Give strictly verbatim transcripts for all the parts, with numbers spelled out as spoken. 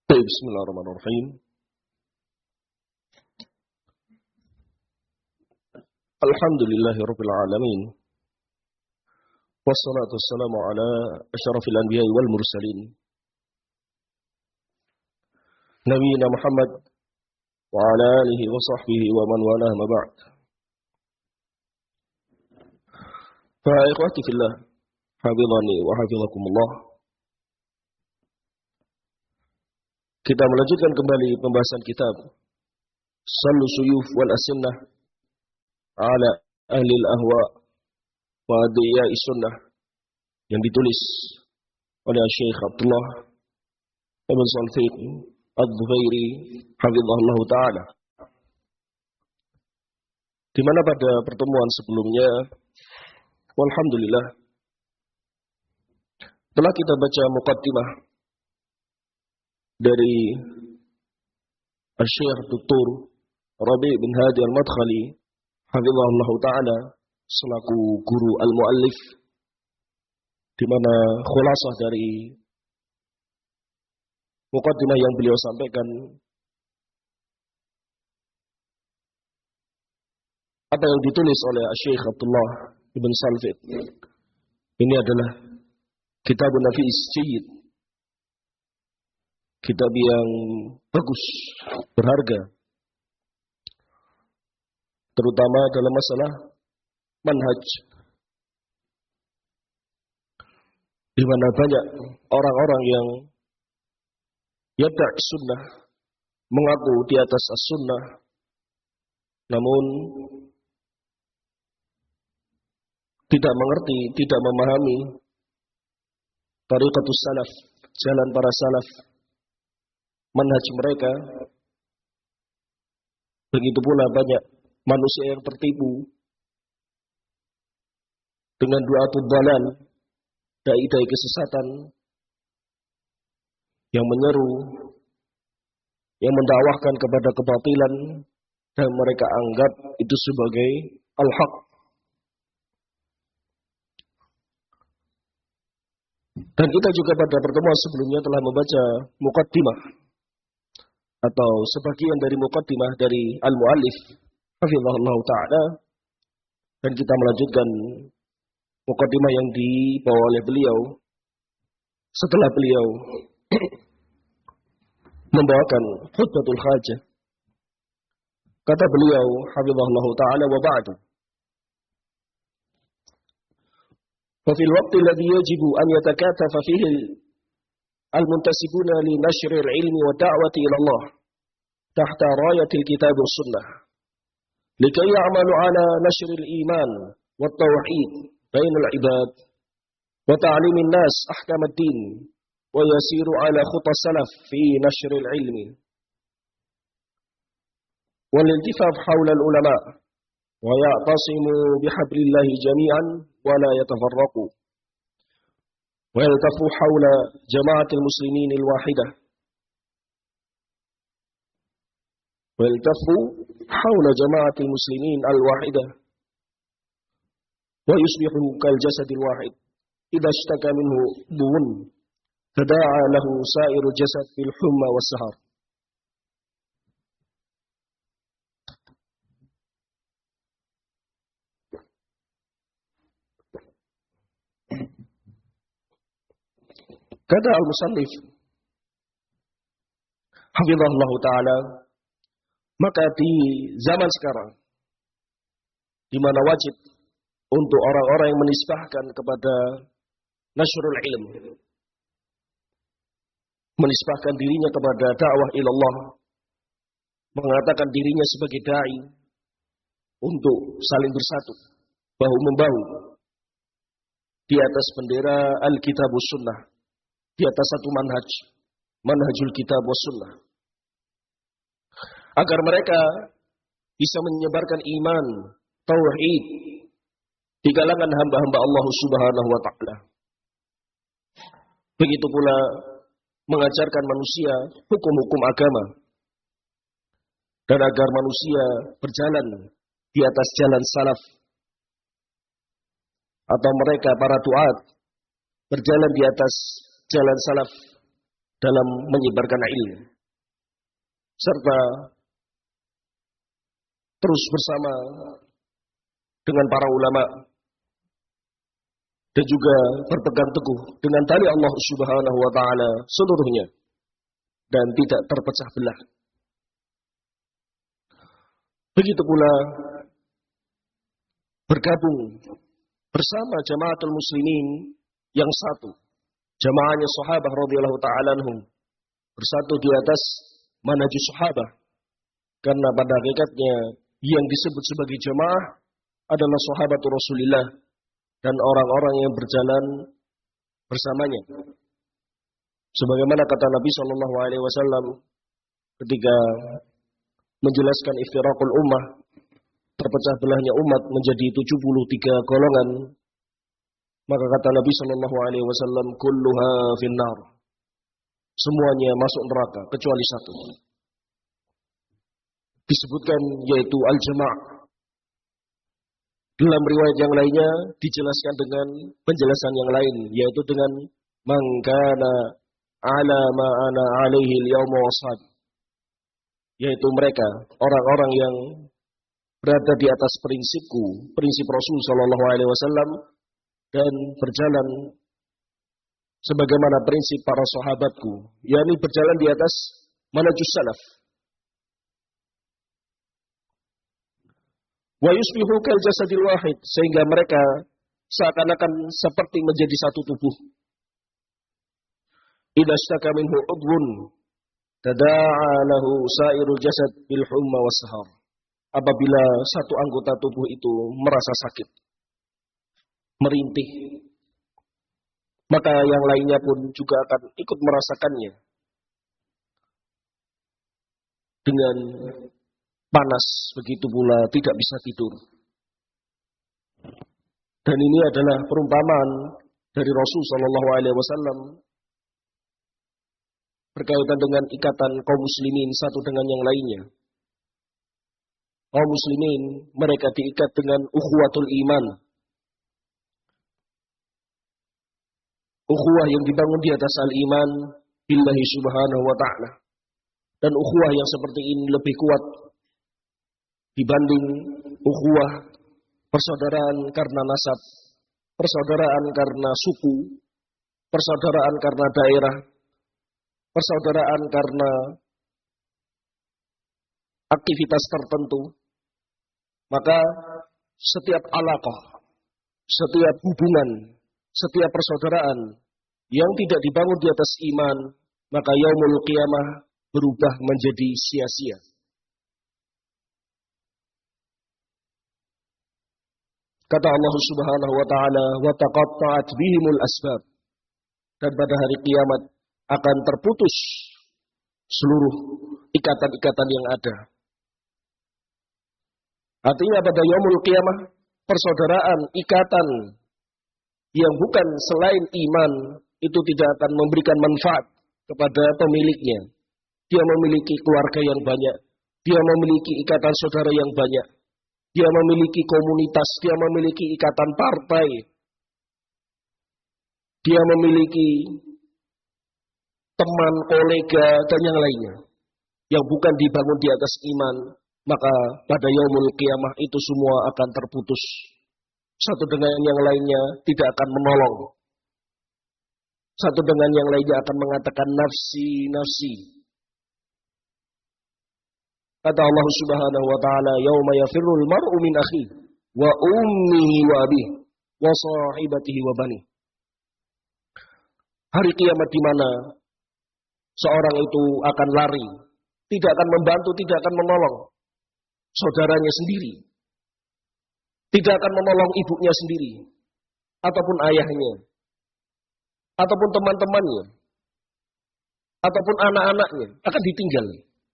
Bismillahirrahmanirrahim. Alhamdulillahirabbil alamin. Wassalatu wassalamu ala asyrafil anbiya'i wal mursalin. Nabiyina Muhammad wa ala alihi wa sahbihi wa man walah ma ba'd. Fa ikhwati fillah, hafizani wa hafizakumullah. Kita melanjutkan kembali pembahasan kitab Sallu Suyuf wal Asinnah ala ahli al-ahwa wa adiyai sunnah yang ditulis oleh Syekh Abdullah Ibn Salfiq Ad-Dhubairi hafizahullah ta'ala, di mana pada pertemuan sebelumnya walhamdulillah telah kita baca muqaddimah dari Syekh Doktor Rabi' bin Hadi Al-Madkhali hafizahullah ta'ala selaku guru al-muallif, di mana khulasah dari muqaddimah yang beliau sampaikan apa yang ditulis oleh Syekh Abdullah Ibn Salfiq. Ini adalah kitabun nafis jayyid, kitab yang bagus, berharga, terutama dalam masalah manhaj, di mana banyak orang-orang yang yadda' sunnah, mengaku di atas as-sunnah, namun tidak mengerti, tidak memahami tariqatus salaf, jalan para salaf, manhaj mereka. Begitu pula banyak manusia yang tertipu dengan du'atul dhalal, dai-dai kesesatan yang menyeru, yang mendakwahkan kepada kebatilan, dan mereka anggap itu sebagai al-haq. Dan kita juga pada pertemuan sebelumnya telah membaca muqaddimah atau sebagian dari muqaddimah dari al-muallif hafizahullah ta'ala, dan kita melanjutkan muqaddimah yang dibawa oleh beliau setelah beliau membawakan khutbatul hajah. Kata beliau hafizahullah ta'ala, wa ba'du, fa fil waqti alladhi yajibu an yatakatafa fihi al-muntasibuna li nashri al-ilmi wa da'wati ila Allah tahta rayatil kitab was sunnah likay ya'malu ala nashri al-iman wa tauhid bainal ibad wa ta'limi an-nas ahkam ad-din wa yasiru ala khuta salaf fi nashri al-ilmi wal intifaf hawla al-ulama wa ya'tasimu bihablillahi jami'an wa la yatafarraqu ويلتفوا حول جماعة المسلمين الواحدة ويلتفوا حول جماعة المسلمين الواحدة ويصبحوا كالجسد الواحد إذا اشتكى منه عضو تداعى له سائر الجسد بالحمى والسهر. Kata al-musannif hafizahullah ta'ala, maka di zaman sekarang, di mana wajib untuk orang-orang yang menisbahkan kepada nasrul ilm, menisbahkan dirinya kepada dakwah ilallah, mengatakan dirinya sebagai da'i, untuk saling bersatu, bahu-membahu di atas bendera al-kitab was sunnah, di atas satu manhaj, manhajul kitab was sunnah, agar mereka bisa menyebarkan iman, tauhid di kalangan hamba-hamba Allah Subhanahu wa ta'ala. Begitu pula mengajarkan manusia hukum-hukum agama, dan agar manusia berjalan di atas jalan salaf, atau mereka para duat berjalan di atas jalan salaf dalam menyebarkan ilmu, serta terus bersama dengan para ulama dan juga berpegang teguh dengan tali Allah Subhanahu wa taala seluruhnya dan tidak terpecah belah. Begitu pula bergabung bersama jamaatul muslimin yang satu, jamaahnya sahabat radhiyallahu taala anhum, bersatu di atas manhajus sahabat, karena pada hakikatnya yang disebut sebagai jamaah adalah sahabat Rasulullah dan orang-orang yang berjalan bersamanya. Sebagaimana kata Nabi Shallallahu Alaihi Wasallam ketika menjelaskan iftiraqul ummah, terpecah belahnya umat menjadi tujuh puluh tiga golongan, maka kata Nabi Shallallahu Alaihi Wasallam, kulluha finnar, semuanya masuk neraka kecuali satu. Disebutkan yaitu al-jama'. Dalam riwayat yang lainnya dijelaskan dengan penjelasan yang lain, yaitu dengan man kana ala ma ana alaihi al-yawma wasad, yaitu mereka orang-orang yang berada di atas prinsipku, prinsip Rasul sallallahu alaihi wasallam, dan berjalan sebagaimana prinsip para sahabatku, yakni berjalan di atas manhajus salaf. Wa yusbihu kal jasadil wahid, sehingga mereka seakan-akan seperti menjadi satu tubuh. Idza ishtaka minhu udwun tada'a lahu sairul jasad bil humma was sahar. Apabila satu anggota tubuh itu merasa sakit, merintih, maka yang lainnya pun juga akan ikut merasakannya dengan panas, begitu pula tidak bisa tidur. Dan ini adalah perumpamaan dari Rasul sallallahu alaihi wasallam berkaitan dengan ikatan kaum muslimin satu dengan yang lainnya. Kaum muslimin mereka diikat dengan ukhuwatul iman, ukhuwah yang dibangun di atas al-iman billahi subhanahu wa ta'ala. Dan ukhuwah yang seperti ini lebih kuat dibanding ukhuwah persaudaraan karena nasab, persaudaraan karena suku, persaudaraan karena daerah, persaudaraan karena aktivitas tertentu. Maka setiap alaqah, setiap hubungan, setiap persaudaraan yang tidak dibangun di atas iman, maka yaumul qiyamah berubah menjadi sia-sia. Kata Allah Subhanahu wa taala, wa taqatta'at bihimul asbab. Dan pada hari kiamat akan terputus seluruh ikatan-ikatan yang ada. Artinya pada yaumul qiyamah, persaudaraan, ikatan yang bukan selain iman itu tidak akan memberikan manfaat kepada pemiliknya. Dia memiliki keluarga yang banyak, dia memiliki ikatan saudara yang banyak, dia memiliki komunitas, dia memiliki ikatan partai, dia memiliki teman, kolega, dan yang lainnya yang bukan dibangun di atas iman, maka pada yaumul qiyamah itu semua akan terputus. Satu dengan yang lainnya tidak akan menolong. Satu dengan yang lainnya akan mengatakan nafsi, nafsi. Kata Allah Subhanahu wa taala, yauma yafirrul mar'u min akhihi wa ummihi wa abihi wa sahibatihi wa bani. Hari kiamat di mana seorang itu akan lari, tidak akan membantu, tidak akan menolong saudaranya sendiri, tidak akan menolong ibunya sendiri, ataupun ayahnya, ataupun teman-temannya, ataupun anak-anaknya, akan ditinggal.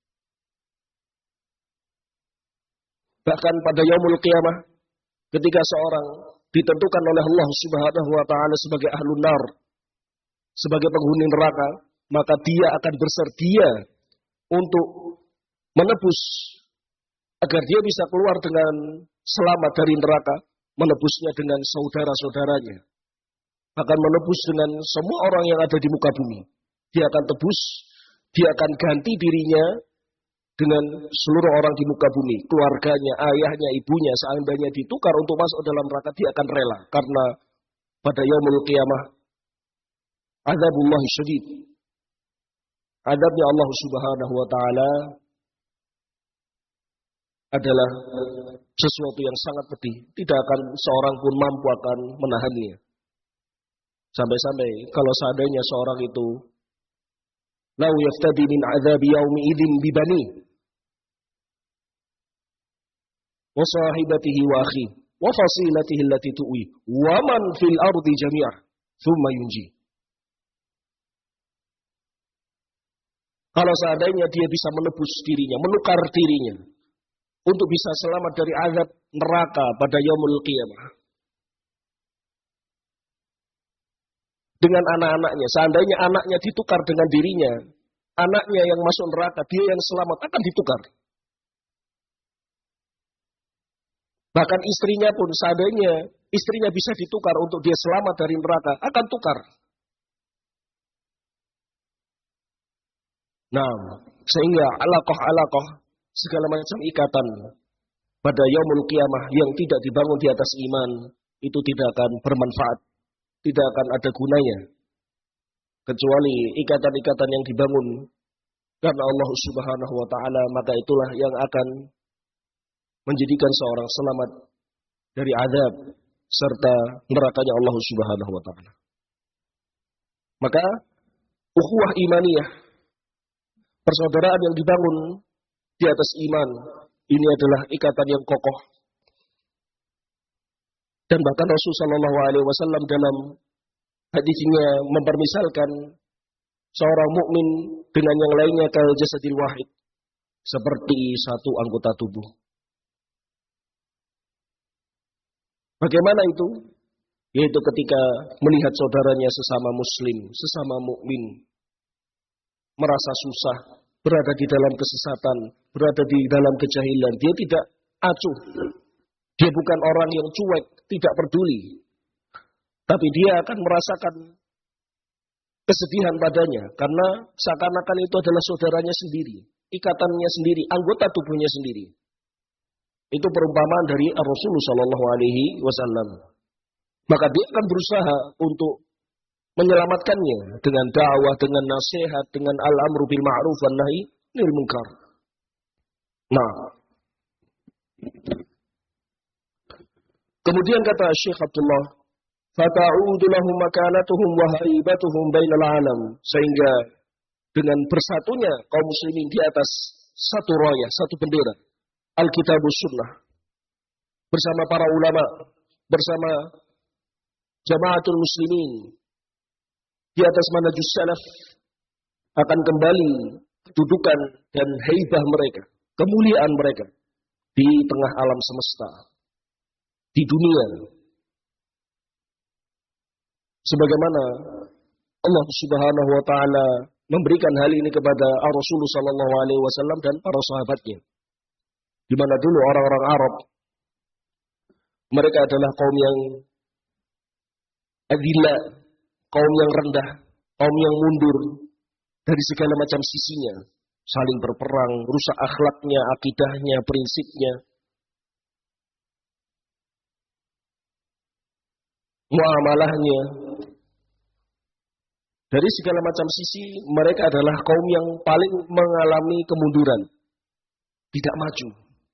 Bahkan pada yaumul qiyamah, ketika seorang ditentukan oleh Allah Subhanahu wa taala sebagai ahlun nar, sebagai penghuni neraka, maka dia akan bersedia untuk menebus agar dia bisa keluar dengan selamat dari neraka, menebusnya dengan saudara-saudaranya, akan menebus dengan semua orang yang ada di muka bumi, dia akan tebus, dia akan ganti dirinya dengan seluruh orang di muka bumi, keluarganya, ayahnya, ibunya, seandainya ditukar untuk masuk dalam neraka, dia akan rela. Karena pada yaumul qiyamah, adzabullahi syadid. Adabnya Allah Subhanahu wa taala adalah sesuatu yang sangat pedih. Tidak akan seorang pun mampu akan menahannya. Sampai-sampai kalau seandainya seorang itu lau yaftadi min adzabi yaumi idzin bibani wa sahibatihi wa akhi wa fasilatihi allati tuwi wa man fil ardi jami'ah thumma yunji. Kalau seandainya dia bisa menebus dirinya, menukar dirinya untuk bisa selamat dari azab neraka pada yaumul qiyamah dengan anak-anaknya, seandainya anaknya ditukar dengan dirinya, anaknya yang masuk neraka, dia yang selamat akan ditukar. Bahkan istrinya pun, seandainya istrinya bisa ditukar untuk dia selamat dari neraka, akan tukar. Nah, sehingga alaqah-alaqah, segala macam ikatan pada yaumul qiyamah yang tidak dibangun di atas iman, itu tidak akan bermanfaat, tidak akan ada gunanya. Kecuali ikatan-ikatan yang dibangun karena Allah Subhanahu wa taala, maka itulah yang akan menjadikan seorang selamat dari azab serta nerakanya Allah Subhanahu wa taala. Maka ukhuwah imaniyah, persaudaraan yang dibangun di atas iman, ini adalah ikatan yang kokoh. Dan bahkan Rasulullah Shallallahu Alaihi Wasallam dalam hadisnya mempermisalkan seorang mukmin dengan yang lainnya kal jasadil wahid, seperti satu anggota tubuh. Bagaimana itu? Yaitu ketika melihat saudaranya sesama muslim, sesama mukmin merasa susah, berada di dalam kesesatan, berada di dalam kejahilan, dia tidak acuh. Dia bukan orang yang cuek, tidak peduli. Tapi dia akan merasakan kesedihan padanya, karena seakan-akan itu adalah saudaranya sendiri, ikatannya sendiri, anggota tubuhnya sendiri. Itu perumpamaan dari Rasulullah Shallallahu Alaihi Wasallam. Maka dia akan berusaha untuk menyelamatkannya dengan dakwah, dengan nasihat, dengan al-amru bil ma'ruf wan nahi anil munkar. Nah, kemudian kata Syekh Abdullah, fata'udu lahum makanatuhum wa haibatuhum bainal alam, sehingga dengan bersatunya kaum muslimin di atas satu raya, satu bendera, Alkitabus Sunnah, bersama para ulama, bersama jamaatul muslimin, di atas manhajus salaf, akan kembali kedudukan dan haibah mereka, kemuliaan mereka di tengah alam semesta, di dunia. Sebagaimana Allah Subhanahu wa taala memberikan hal ini kepada Rasulullah sallallahu alaihi wasallam dan para sahabatnya. Di mana dulu orang-orang Arab, mereka adalah kaum yang adillah, kaum yang rendah, kaum yang mundur dari segala macam sisinya, saling berperang, rusak akhlaknya, akidahnya, prinsipnya, muamalahnya. Dari segala macam sisi, mereka adalah kaum yang paling mengalami kemunduran, tidak maju.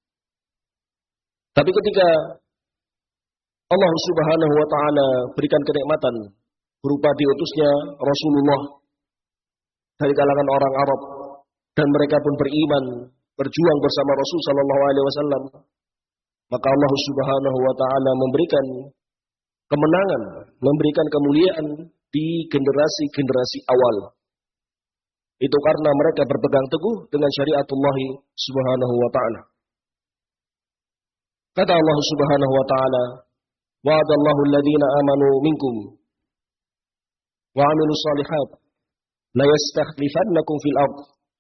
Tapi ketika Allah Subhanahu wa taala berikan kenikmatan berupa diutusnya Rasulullah dari kalangan orang Arab, dan mereka pun beriman, berjuang bersama Rasul sallallahu alaihi wasallam, maka Allah Subhanahu wa taala memberikan kemenangan, memberikan kemuliaan di generasi-generasi awal. Itu karena mereka berpegang teguh dengan syariatullah Subhanahu wa taala. Kata Allah Subhanahu wa taala, wa'adallahu alladhina amanu minkum wa 'amilus shalihat la yastakhlifannakum fil ard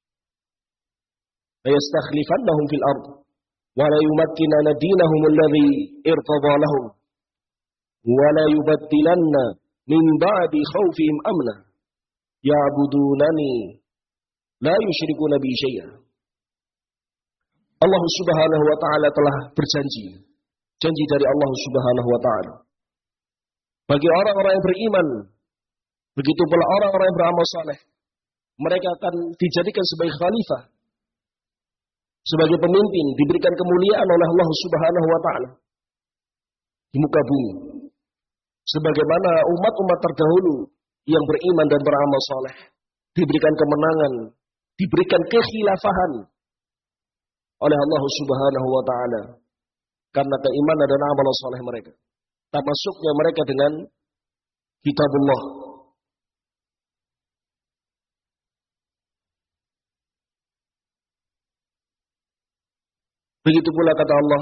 la yastakhlifannahum fil ard wa la yumakkinanna dinahum alladhi irtada lahum wa la yubaddilanna min ba'di khawfihim amna ya'budunani la yusyrikuna bi syai'a. Allah Subhanahu wa taala telah berjanji, janji dari Allah Subhanahu wa taala. Bagi orang-orang yang beriman, begitu pula orang-orang yang beramal saleh, mereka akan dijadikan sebagai khalifah, sebagai pemimpin, diberikan kemuliaan oleh Allah Subhanahu wa taala di muka bumi. Sebagaimana umat-umat terdahulu yang beriman dan beramal saleh diberikan kemenangan, diberikan kekhilafahan oleh Allah Subhanahu wa taala karena keimanan dan amal saleh mereka. Termasuknya mereka dengan kitabullah. Begitu pula kata Allah,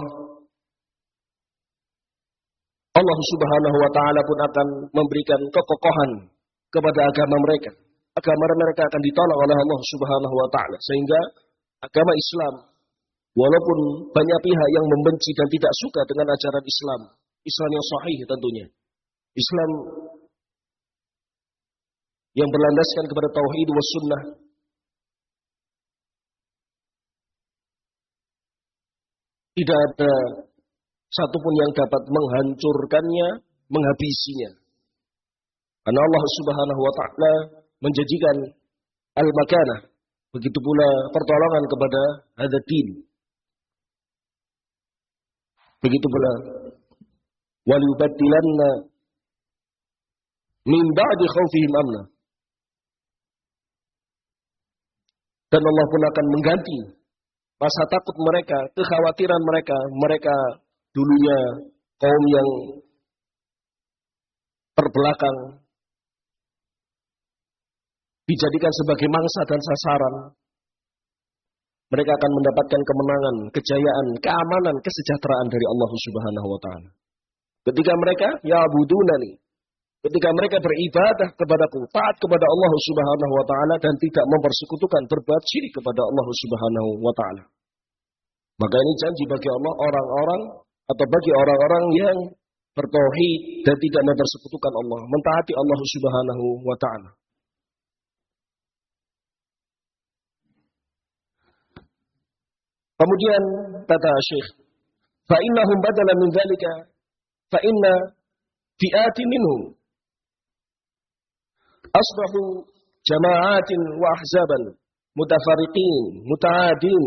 Allah Subhanahu wa taala pun akan memberikan kekokohan kepada agama mereka. Agama mereka akan ditolak oleh Allah Subhanahu wa taala, sehingga agama Islam, walaupun banyak pihak yang membenci dan tidak suka dengan ajaran Islam, Islam yang sahih tentunya, Islam yang berlandaskan kepada tauhid was sunnah, tidak ada satupun yang dapat menghancurkannya, menghabisinya. Karena Allah Subhanahu wa taala menjanjikan al-makanah, begitu pula pertolongan kepada hadzal din. Begitu pula waliyubaddilanna min ba'di khaufihim amna. Dan Allah pun akan mengganti rasa takut mereka, kekhawatiran mereka, mereka dulunya kaum yang terbelakang, dijadikan sebagai mangsa dan sasaran. Mereka akan mendapatkan kemenangan, kejayaan, keamanan, kesejahteraan dari Allah Subhanahu wa taala. Ketika mereka ya'budunani, ketika mereka beribadah kepadaku, taat kepada Allah Subhanahu wa taala dan tidak mempersekutukan, berbuat syirik kepada Allah Subhanahu wa taala. Maka ini janji bagi Allah orang-orang atau bagi orang-orang yang bertauhid dan tidak mempersekutukan Allah, mentaati Allah Subhanahu wa taala. Kemudian kata Syekh, fa innahum badala min dzalika fa inna fi'ati minhum asbahu jama'atin wa ahzaban mutafariqin muta'adin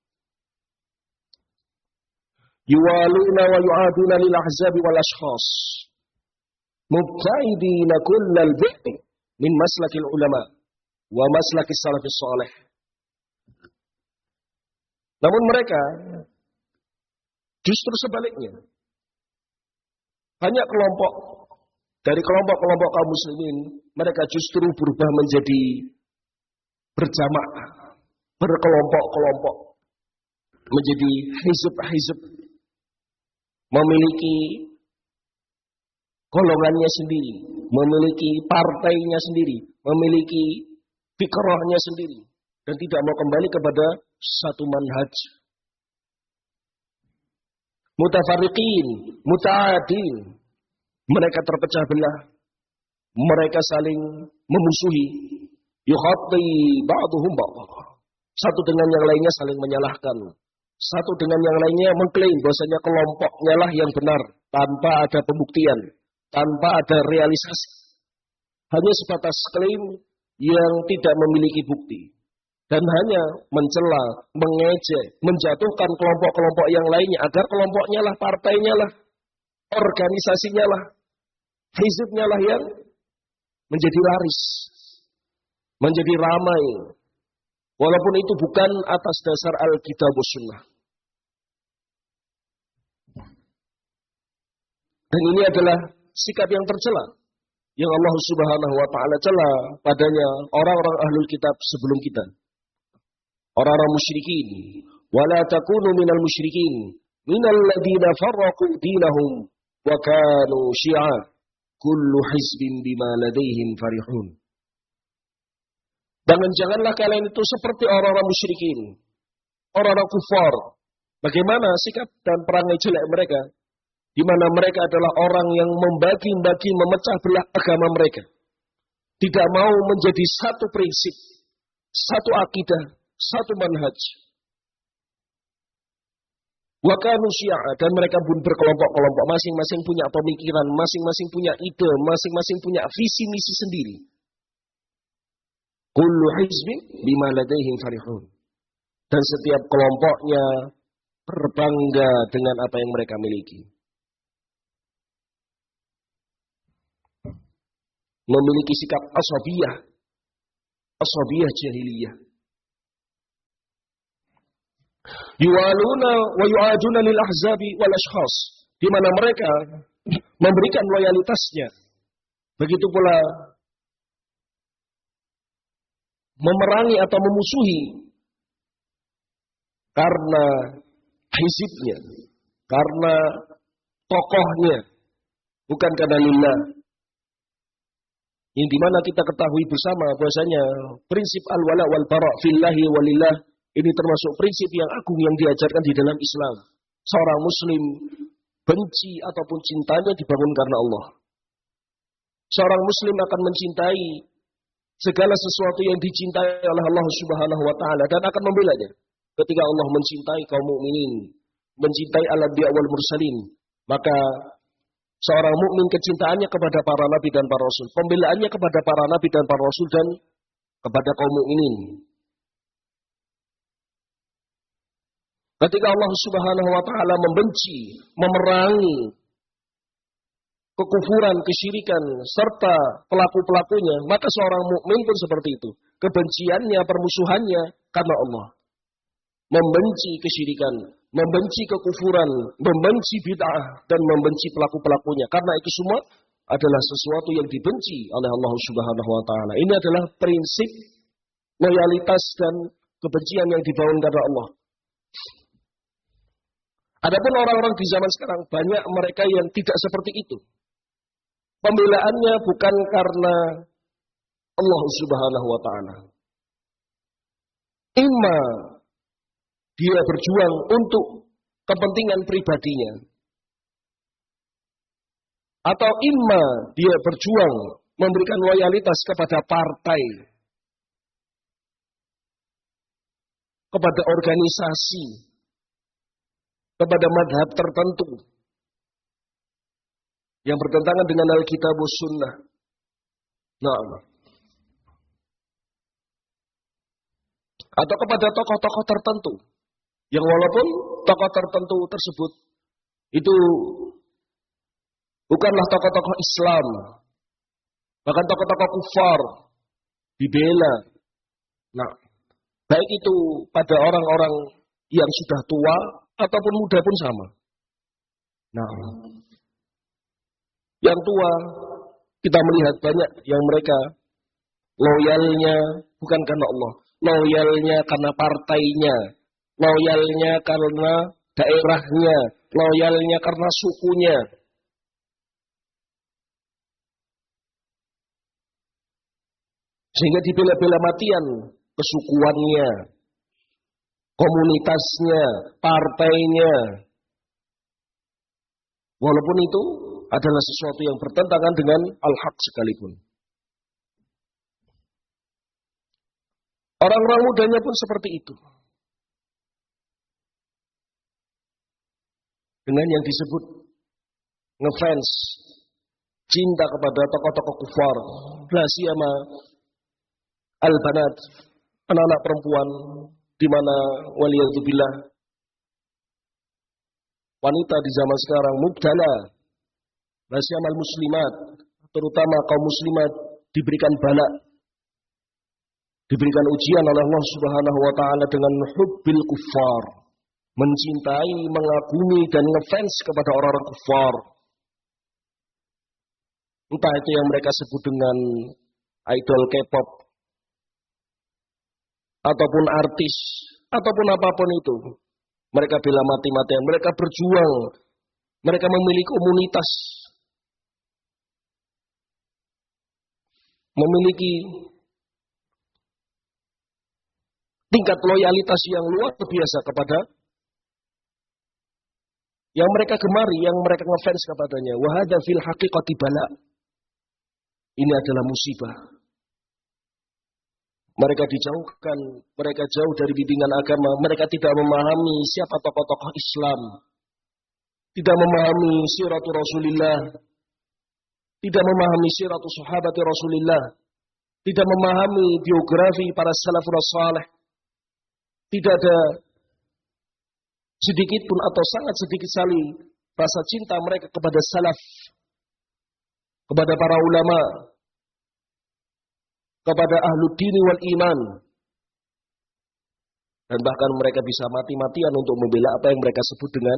yuwaluna wa yu'aduna lil ahzabi wal ashkhas mubta'idina kullal bi'ti min maslakil ulama wa maslakis salafis salih. Namun mereka justru sebaliknya. Banyak kelompok dari kelompok-kelompok kaum muslimin, mereka justru berubah menjadi berjamaah, berkelompok-kelompok, menjadi hizb-hizb, memiliki golongannya sendiri, memiliki partainya sendiri, memiliki fikrahnya sendiri, dan tidak mau kembali kepada satu manhaj. Mutafariqin, muta'adin, mereka terpecah belah, mereka saling memusuhi. Yukhatti ba'duhum ba'dha, satu dengan yang lainnya saling menyalahkan, satu dengan yang lainnya mengklaim bahwasanya kelompoknya lah yang benar tanpa ada pembuktian, tanpa ada realisasi, hanya sebatas klaim yang tidak memiliki bukti. Dan hanya mencela, mengejek, menjatuhkan kelompok-kelompok yang lainnya agar kelompoknya lah, partainya lah, organisasinya lah, hizibnya lah yang menjadi laris, menjadi ramai. Walaupun itu bukan atas dasar Alkitab was Sunnah. Dan ini adalah sikap yang tercela, yang Allah Subhanahu wa taala cela padanya orang-orang ahlul kitab sebelum kita. Orang-orang musyrikin, wala takunu minal musyrikin, minal ladzina farraqu dinahum wa kanu syi'a, kullu hizbin bima ladaihim farihun. Dan janganlah kalian itu seperti orang-orang musyrikin, orang-orang kufar. Bagaimana sikap dan perangai jelek mereka, di mana mereka adalah orang yang membagi-bagi, memecah belah agama mereka. tidak mau menjadi satu prinsip, satu akidah, satu manhaj. Wa kanu syi'a, dan mereka pun berkelompok-kelompok, masing-masing punya pemikiran, masing-masing punya ide, masing-masing punya visi misi sendiri. Kullu hizbin bima ladaihim farihun. Dan setiap kelompoknya berbangga dengan apa yang mereka miliki. Memiliki sikap asabiyah, asabiyah jahiliyah. Yuwaluna wa yu'aduna lil ahzabi wal ashkhas, di mana mereka memberikan loyalitasnya. Begitu pula memerangi atau memusuhi karena hizibnya, karena tokohnya, bukan karena lillah. Yang dimana kita ketahui bersama bahwasanya prinsip al-wala wal bara' fillahi walillah ini termasuk prinsip yang agung yang diajarkan di dalam Islam. Seorang muslim benci ataupun cintanya dibangun karena Allah. Seorang muslim akan mencintai segala sesuatu yang dicintai oleh Allah Subhanahu wa taala dan akan membelanya. Ketika Allah mencintai kaum mukminin, mencintai al-anbiya wal mursalin, maka seorang mukmin kecintaannya kepada para nabi dan para rasul, pembelaannya kepada para nabi dan para rasul dan kepada kaum mukminin. Ketika Allah Subhanahu wa taala membenci, memerangi kekufuran, kesyirikan serta pelaku-pelakunya, maka seorang mukmin pun seperti itu. Kebenciannya, permusuhannya karena Allah. Membenci kesyirikan, membenci kekufuran, membenci bid'ah dan membenci pelaku-pelakunya. Karena itu semua adalah sesuatu yang dibenci oleh Allah Subhanahu wa taala. Ini adalah prinsip loyalitas dan kebencian yang dibangun karena Allah. Adapun orang-orang di zaman sekarang, banyak mereka yang tidak seperti itu. Pembelaannya bukan karena Allah Subhanahu wa taala. Imma dia berjuang untuk kepentingan pribadinya, atau imma dia berjuang memberikan loyalitas kepada partai, kepada organisasi, kepada madhab tertentu yang bertentangan dengan Alkitab was Sunnah. Nah, atau kepada tokoh-tokoh tertentu yang walaupun tokoh tertentu tersebut itu bukanlah tokoh-tokoh Islam, bahkan tokoh-tokoh kufar dibela. Nah, baik itu pada orang-orang yang sudah tua ataupun muda pun sama. Nah, yang tua kita melihat banyak yang mereka loyalnya bukan karena Allah, loyalnya karena partainya, loyalnya karena daerahnya, loyalnya karena sukunya. Sehingga dibela-bela matian kesukuannya, komunitasnya, partainya. Walaupun itu adalah sesuatu yang bertentangan dengan al-haq sekalipun. Orang-orang mudanya pun seperti itu. Dengan yang disebut ngefans, cinta kepada tokoh-tokoh kufar, relasi sama al-banat, anak-anak perempuan, di mana waliyadzubillah wanita di zaman sekarang mubtala, relasi amal muslimat, terutama kaum muslimat diberikan bala, diberikan ujian oleh Allah Subhanahu wa taala dengan hubbil kuffar, mencintai, mengagumi dan ngefans kepada orang-orang kufar. Entah itu yang mereka sebut dengan idol K-pop ataupun artis ataupun apapun itu. Mereka bela mati-matian, mereka berjuang, mereka memiliki komunitas, memiliki tingkat loyalitas yang luar biasa kepada yang mereka gemari, yang mereka ngefans kepadanya. Wa hadza fil haqiqati bala. Ini adalah musibah. Mereka dijauhkan, mereka jauh dari bimbingan agama, mereka tidak memahami siapa tokoh-tokoh Islam, tidak memahami siratu Rasulullah, tidak memahami siratu sahabat Rasulullah, tidak memahami biografi para salafun saleh. Tidak ada sedikit pun atau sangat sedikit sekali rasa cinta mereka kepada salaf, kepada para ulama, kepada ahlu dini wal iman. Dan bahkan mereka bisa mati-matian untuk membela apa yang mereka sebut dengan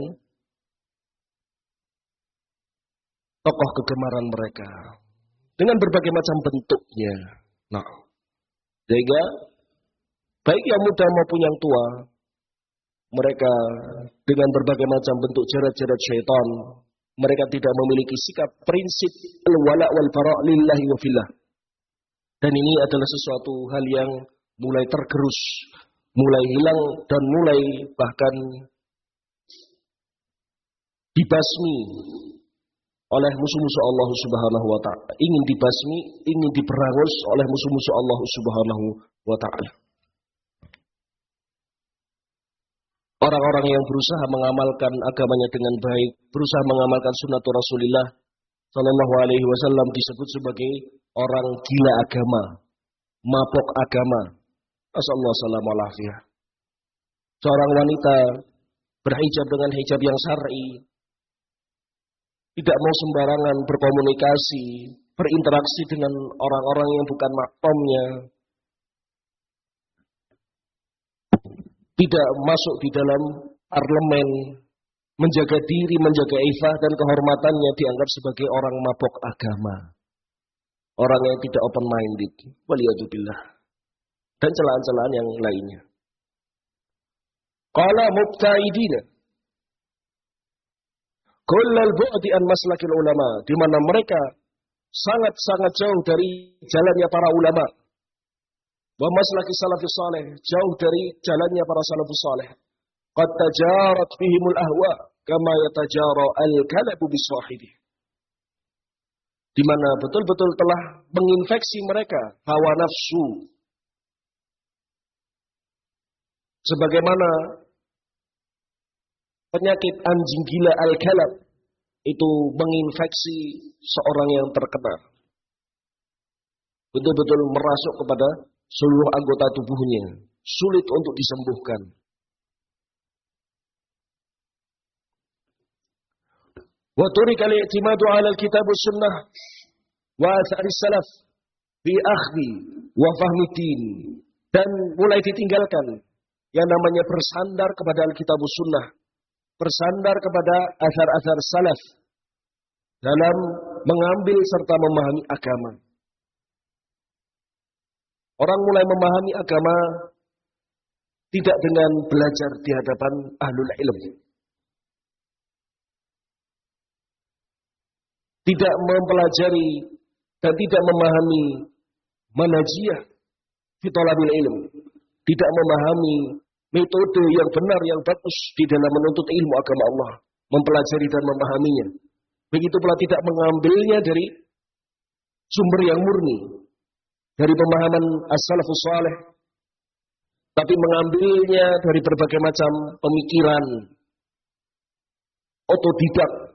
tokoh kegemaran mereka. Dengan berbagai macam bentuknya. Nah, sehingga baik yang muda maupun yang tua, mereka dengan berbagai macam bentuk jerat-jerat syaitan, mereka tidak memiliki sikap prinsip al-wala wal bara' lillahi wa fillah. Dan ini adalah sesuatu hal yang mulai tergerus, mulai hilang dan mulai bahkan dibasmi oleh musuh-musuh Allah Subhanahu wa taala. Ingin dibasmi, ingin diberangus oleh musuh-musuh Allah Subhanahu wa taala. Orang-orang yang berusaha mengamalkan agamanya dengan baik, berusaha mengamalkan sunnah Rasulullah sallallahu alaihi wasallam disebut sebagai orang gila agama, mabok agama. Asallallahu salam alafiyah. Seorang wanita berhijab dengan hijab yang syar'i, tidak mau sembarangan berkomunikasi, berinteraksi dengan orang-orang yang bukan mahramnya, tidak masuk di dalam parlemen, menjaga diri, menjaga ifah dan kehormatannya, dianggap sebagai orang mabok agama. Orang yang tidak open minded. Waliyadzubillah. Dan celaan-celaan yang lainnya. Qala mubta'idina. Kullal bu'di an maslakil ulama. Di mana mereka sangat-sangat jauh dari jalannya para ulama. Wa maslaki salafus salih. Jauh dari jalannya para salafus salih. Qad tajarat bihimul ahwa. Kama yatajara al-kalabu biswahibi. Di mana betul-betul telah menginfeksi mereka hawa nafsu. Sebagaimana penyakit anjing gila al-kalab itu menginfeksi seorang yang terkena. Betul-betul merasuk kepada seluruh anggota tubuhnya. Sulit untuk disembuhkan. Wa turika al-i'timadu 'ala al-kitab was sunnah wa athar salaf bi akhdi wa fahmi din, dan mulai ditinggalkan yang namanya bersandar kepada al-kitab was sunnah, bersandar kepada athar-athar salaf dalam mengambil serta memahami agama. Orang mulai memahami agama tidak dengan belajar di hadapan ahlul ilm. Tidak mempelajari dan tidak memahami manhajiyah fi thalabil ilm, tidak memahami metode yang benar yang bagus di dalam menuntut ilmu agama Allah, mempelajari dan memahaminya. Begitu pula tidak mengambilnya dari sumber yang murni, dari pemahaman as-salafus salih, tapi mengambilnya dari berbagai macam pemikiran otodidak.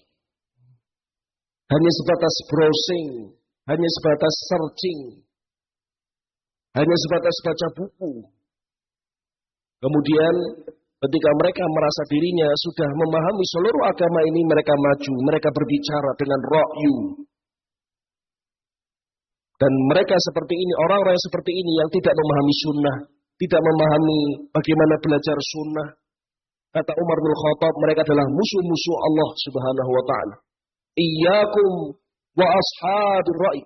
Hanya sebatas browsing, hanya sebatas searching, hanya sebatas baca buku. Kemudian ketika mereka merasa dirinya sudah memahami seluruh agama ini, mereka maju, mereka berbicara dengan ra'yu. Dan mereka seperti ini, orang-orang seperti ini yang tidak memahami sunnah, tidak memahami bagaimana belajar sunnah. Kata Umar bin Khattab, mereka adalah musuh-musuh Allah Subhanahu wa ta'ala. Iyyakum wa ashabir ra'i.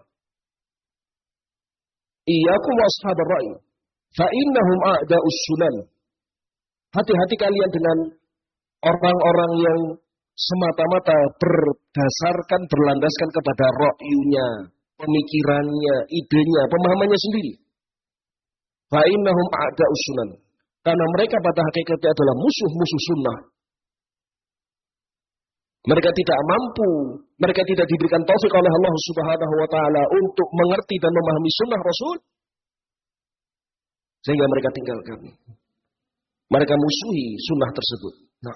Iyyakum wa ashabir ra'i. Fa innahum a'da'us sunan. Hati-hati kalian dengan orang-orang yang semata-mata berdasarkan, berlandaskan kepada ra'yunya, pemikirannya, idenya, pemahamannya sendiri. Fa innahum a'da'us sunan. Karena mereka pada hakikatnya adalah musuh-musuh sunnah. Mereka tidak mampu, mereka tidak diberikan taufik oleh Allah Subhanahu wa taala untuk mengerti dan memahami sunnah Rasul. sehingga mereka tinggalkan. Mereka musuhi sunnah tersebut. Nah,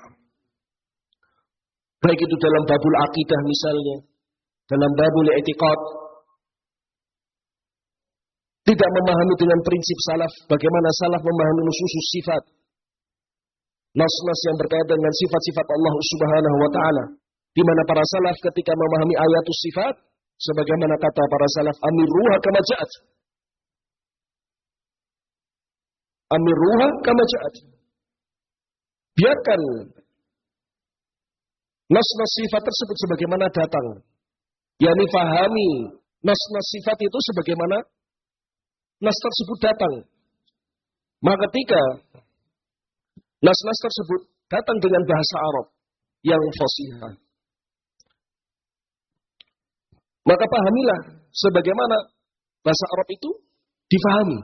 baik itu dalam babul akidah misalnya, dalam babul i'tiqad, tidak memahami dengan prinsip salaf, bagaimana salaf memahami nusus sifat, nas-nas yang berkaitan dengan sifat-sifat Allah Subhanahu wa taala, di mana para salaf ketika memahami ayatus sifat, sebagaimana kata para salaf, amiruha kama ja'at. Amiruha kama ja'at. Biarkan nas-nas sifat tersebut sebagaimana datang. Yani fahami nas-nas sifat itu sebagaimana nas tersebut datang. Maka ketika nas-nas tersebut datang dengan bahasa Arab yang fasihah, maka pahamilah sebagaimana bahasa Arab itu difahami.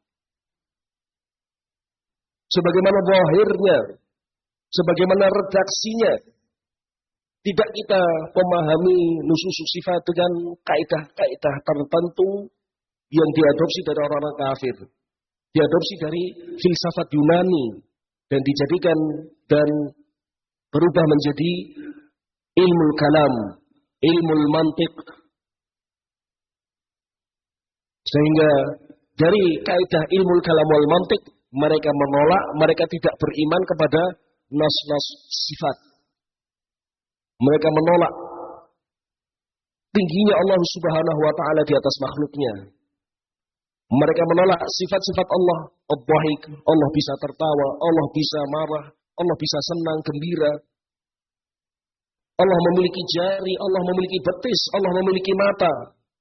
Sebagaimana zahirnya, sebagaimana redaksinya. Tidak kita memahami nusus sifat dengan kaidah-kaidah tertentu yang diadopsi dari orang-orang kafir. Diadopsi dari filsafat Yunani dan dijadikan dan berubah menjadi ilmu kalam, ilmu mantik. Sehingga dari kaidah ilmu kalam wal mantik mereka menolak, mereka tidak beriman kepada nas-nas sifat. Mereka menolak tingginya Allah Subhanahu wa taala di atas makhluknya. Mereka menolak sifat-sifat Allah, ad-dhahik, Allah bisa tertawa, Allah bisa marah, Allah bisa senang, gembira. Allah memiliki jari, Allah memiliki betis, Allah memiliki mata.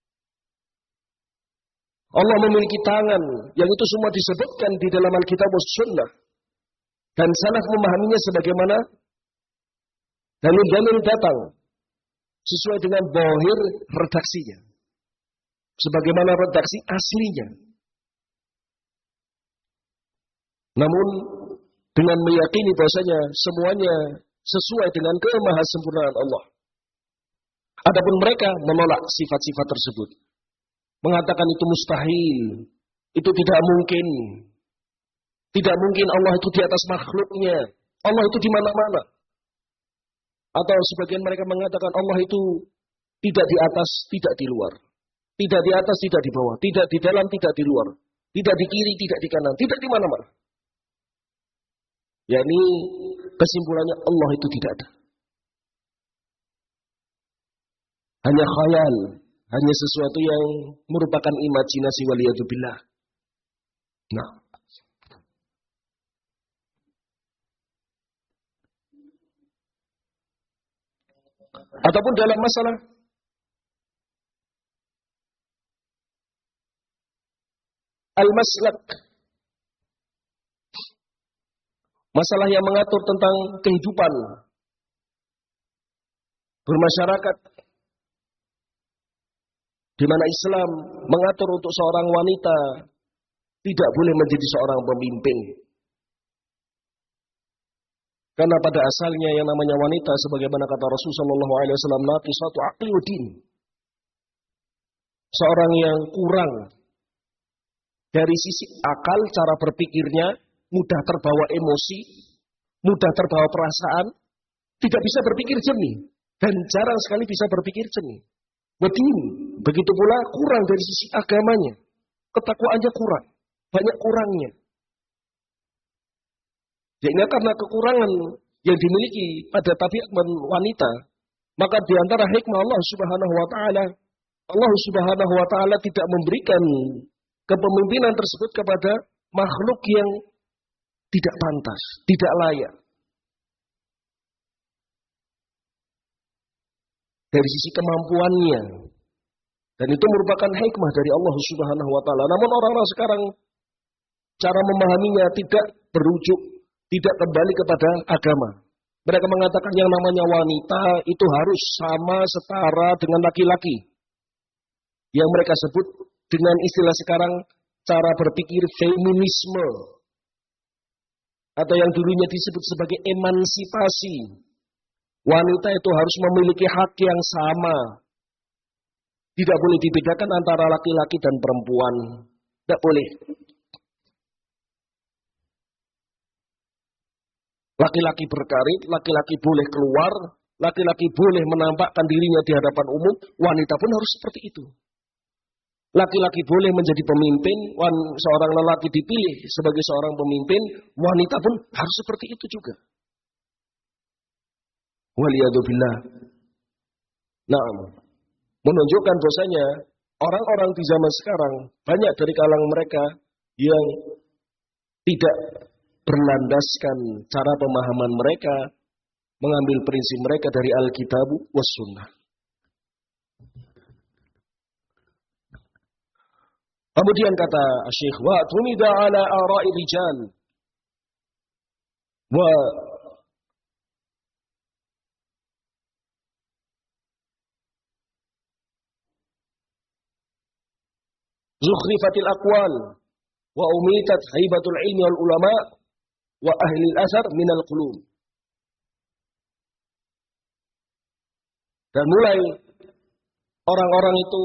Allah memiliki tangan, yang itu semua disebutkan di dalam Alkitab dan Sunnah. Dan salaf memahaminya sebagaimana dalil-dalil datang sesuai dengan zahir redaksinya, sebagaimana redaksi aslinya. Namun dengan meyakini bahwasanya semuanya sesuai dengan kemahasempurnaan Allah. Adapun mereka menolak sifat-sifat tersebut, mengatakan itu mustahil, itu tidak mungkin. Tidak mungkin Allah itu di atas makhluknya. Allah itu di mana-mana. Atau sebagian mereka mengatakan Allah itu tidak di atas, tidak di luar. Tidak di atas, tidak di bawah. Tidak di dalam, tidak di luar. Tidak di kiri, tidak di kanan. Tidak di mana-mana. yakni kesimpulannya Allah itu tidak ada. Hanya khayal, hanya sesuatu yang merupakan imajinasi waliyadzubillah. Nah, ataupun dalam masalah al-maslak, masalah yang mengatur tentang kehidupan bermasyarakat, di mana Islam mengatur untuk seorang wanita tidak boleh menjadi seorang pemimpin. Karena pada asalnya yang namanya wanita, sebagaimana kata Rasulullah shallallahu alaihi wasallam, naqisatu aqli wa din, seorang yang kurang dari sisi akal, cara berpikirnya, mudah terbawa emosi, mudah terbawa perasaan, tidak bisa berpikir jernih, dan jarang sekali bisa berpikir jernih. Wadin, begitu pula kurang dari sisi agamanya, ketakwaannya kurang, banyak kurangnya. Sehingga karena kekurangan yang dimiliki pada tabiat wanita, maka di antara hikmah Allah Subhanahu wa taala, Allah Subhanahu wa taala tidak memberikan kepemimpinan tersebut kepada makhluk yang tidak pantas, tidak layak. Dari sisi kemampuannya. Dan itu merupakan hikmah dari Allah Subhanahu wa taala. Namun orang-orang sekarang cara memahaminya tidak berujuk, tidak kembali kepada agama. Mereka mengatakan yang namanya wanita itu harus sama setara dengan laki-laki. Yang mereka sebut dengan istilah sekarang cara berpikir feminisme. Atau yang dulunya disebut sebagai emansipasi. Wanita itu harus memiliki hak yang sama. Tidak boleh dibedakan antara laki-laki dan perempuan. Tidak boleh. Laki-laki berkarir, laki-laki boleh keluar, laki-laki boleh menampakkan dirinya di hadapan umum, wanita pun harus seperti itu. Laki-laki boleh menjadi pemimpin, seorang lelaki dipilih sebagai seorang pemimpin, wanita pun harus seperti itu juga. Waliyadzubillah. Nah, menunjukkan dosanya orang-orang di zaman sekarang, banyak dari kalangan mereka yang tidak berlandaskan cara pemahaman mereka, mengambil prinsip mereka dari Alkitab was Sunnah. Kemudian kata Syekh, wa tumida ala ara'i rijal wa zukhrifatil aqwal wa umitat haibatul ilmi wal ulama wa ahli al-athar minal qulub. Dan mulai orang-orang itu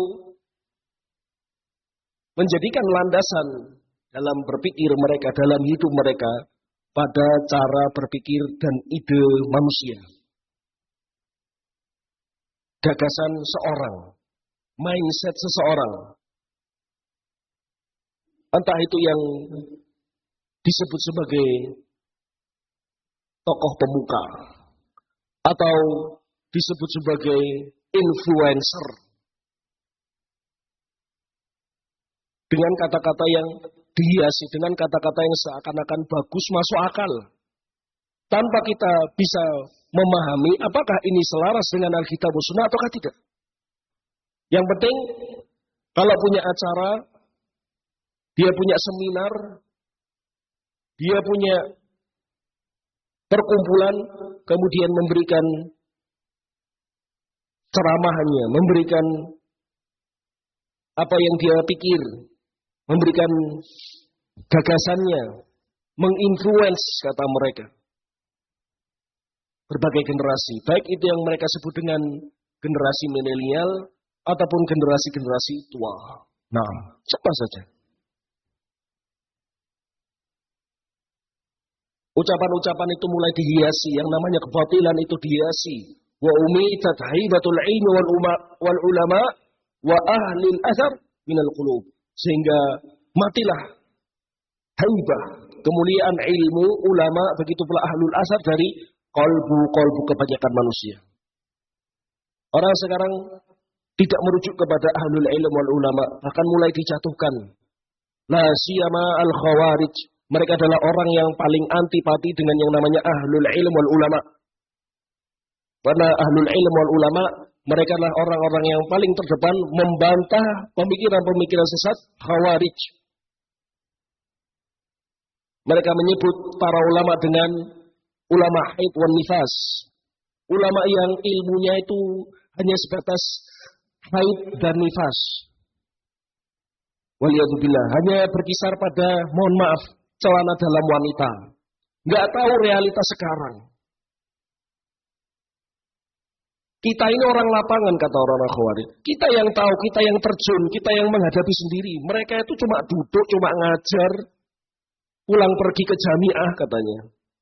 menjadikan landasan dalam berpikir mereka, dalam hidup mereka, pada cara berpikir dan ide manusia. Gagasan seorang, mindset seseorang. Entah itu yang disebut sebagai tokoh pemuka, atau disebut sebagai influencer. Dengan kata-kata yang dihiasi, dengan kata-kata yang seakan-akan bagus, masuk akal. Tanpa kita bisa memahami apakah ini selaras dengan Alkitab dan Sunnah ataukah tidak. Yang penting, kalau punya acara, dia punya seminar, dia punya perkumpulan, kemudian memberikan ceramahnya, memberikan apa yang dia pikir, memberikan gagasannya, menginfluence kata mereka berbagai generasi, baik itu yang mereka sebut dengan generasi milenial ataupun generasi-generasi tua. Nah, siapa saja. Ucapan-ucapan itu mulai dihiasi, yang namanya kebatilan itu dihiasi. Wa umitat haibatul ilmi wal, wal ulama wa ahli al-athar minal qulub. Sehingga matilah haibah, kemuliaan ilmu, ulama, begitu pula ahlul athar dari kolbu-kolbu kebanyakan manusia. Orang sekarang tidak merujuk kepada ahlul ilm wal ulama, bahkan mulai dijatuhkan. La siyama al-khawarij. Mereka adalah orang yang paling antipati dengan yang namanya ahlul ilm wal ulama. Karena ahlul ilm wal ulama, mereka adalah orang-orang yang paling terdepan membantah pemikiran-pemikiran sesat khawarij. Mereka menyebut para ulama dengan ulama haid wan nifas. Ulama yang ilmunya itu hanya sebatas haid dan nifas. Waliyadzubillah, hanya berkisar pada, mohon maaf, celana dalam wanita. Nggak tahu realitas sekarang. Kita ini orang lapangan, kata orang-orang Khawarij. Kita yang tahu, kita yang terjun, kita yang menghadapi sendiri. Mereka itu cuma duduk, cuma ngajar, pulang pergi ke jamiah katanya.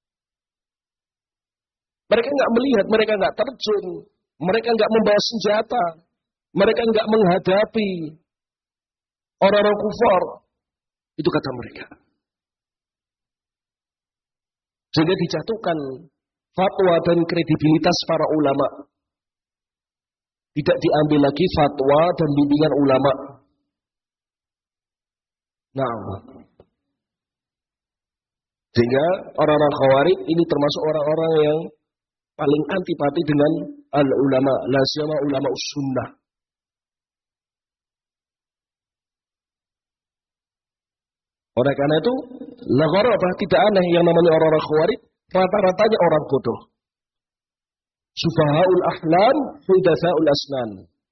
Mereka nggak melihat, mereka nggak terjun, mereka nggak membawa senjata, mereka nggak menghadapi orang-orang kufar. Itu kata mereka. Sehingga dijatuhkan fatwa dan kredibilitas para ulama. Tidak diambil lagi fatwa dan bimbingan ulama. Nah, sehingga orang-orang Khawarij ini termasuk orang-orang yang paling antipati dengan al-ulama, la siyama ulama us-sunnah. Oleh karena itu, la gharabah, tidak aneh yang namanya orang-orang Khawarij, rata-ratanya orang bodoh. Sufahaul ahlam, hudatsaul asnan.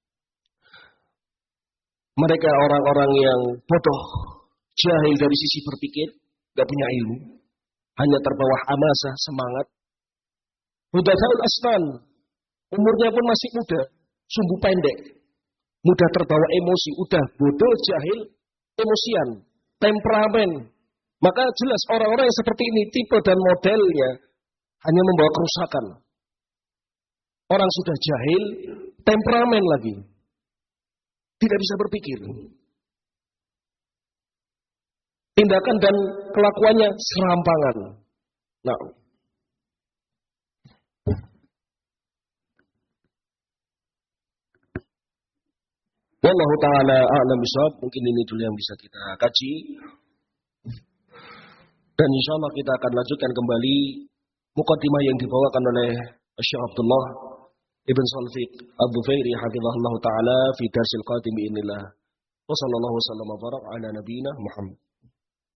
Mereka orang-orang yang bodoh, jahil dari sisi berpikir, gak punya ilmu, hanya terbawa hamasah, semangat. Hudatsaul asnan, umurnya pun masih muda, sumbu pendek, mudah terbawa emosi, udah bodoh, jahil, emosian, temperamen. Maka jelas orang-orang yang seperti ini, tipe dan modelnya hanya membawa kerusakan. Orang sudah jahil, temperamen lagi. Tidak bisa berpikir. Tindakan dan kelakuannya serampangan. Nah, wallahu ta'ala a'lam bishawab. Mungkin ini dulu yang bisa kita kaji. Dan insya Allah kita akan lanjutkan kembali muqaddimah yang dibawakan oleh Syekh Abdullah Ibn Salfiq Ad-Dhufairi hafizahullah ta'ala fi darsil qadim bi'inillah. Wa sallallahu wasallam wa barak ala nabiyina Muhammad.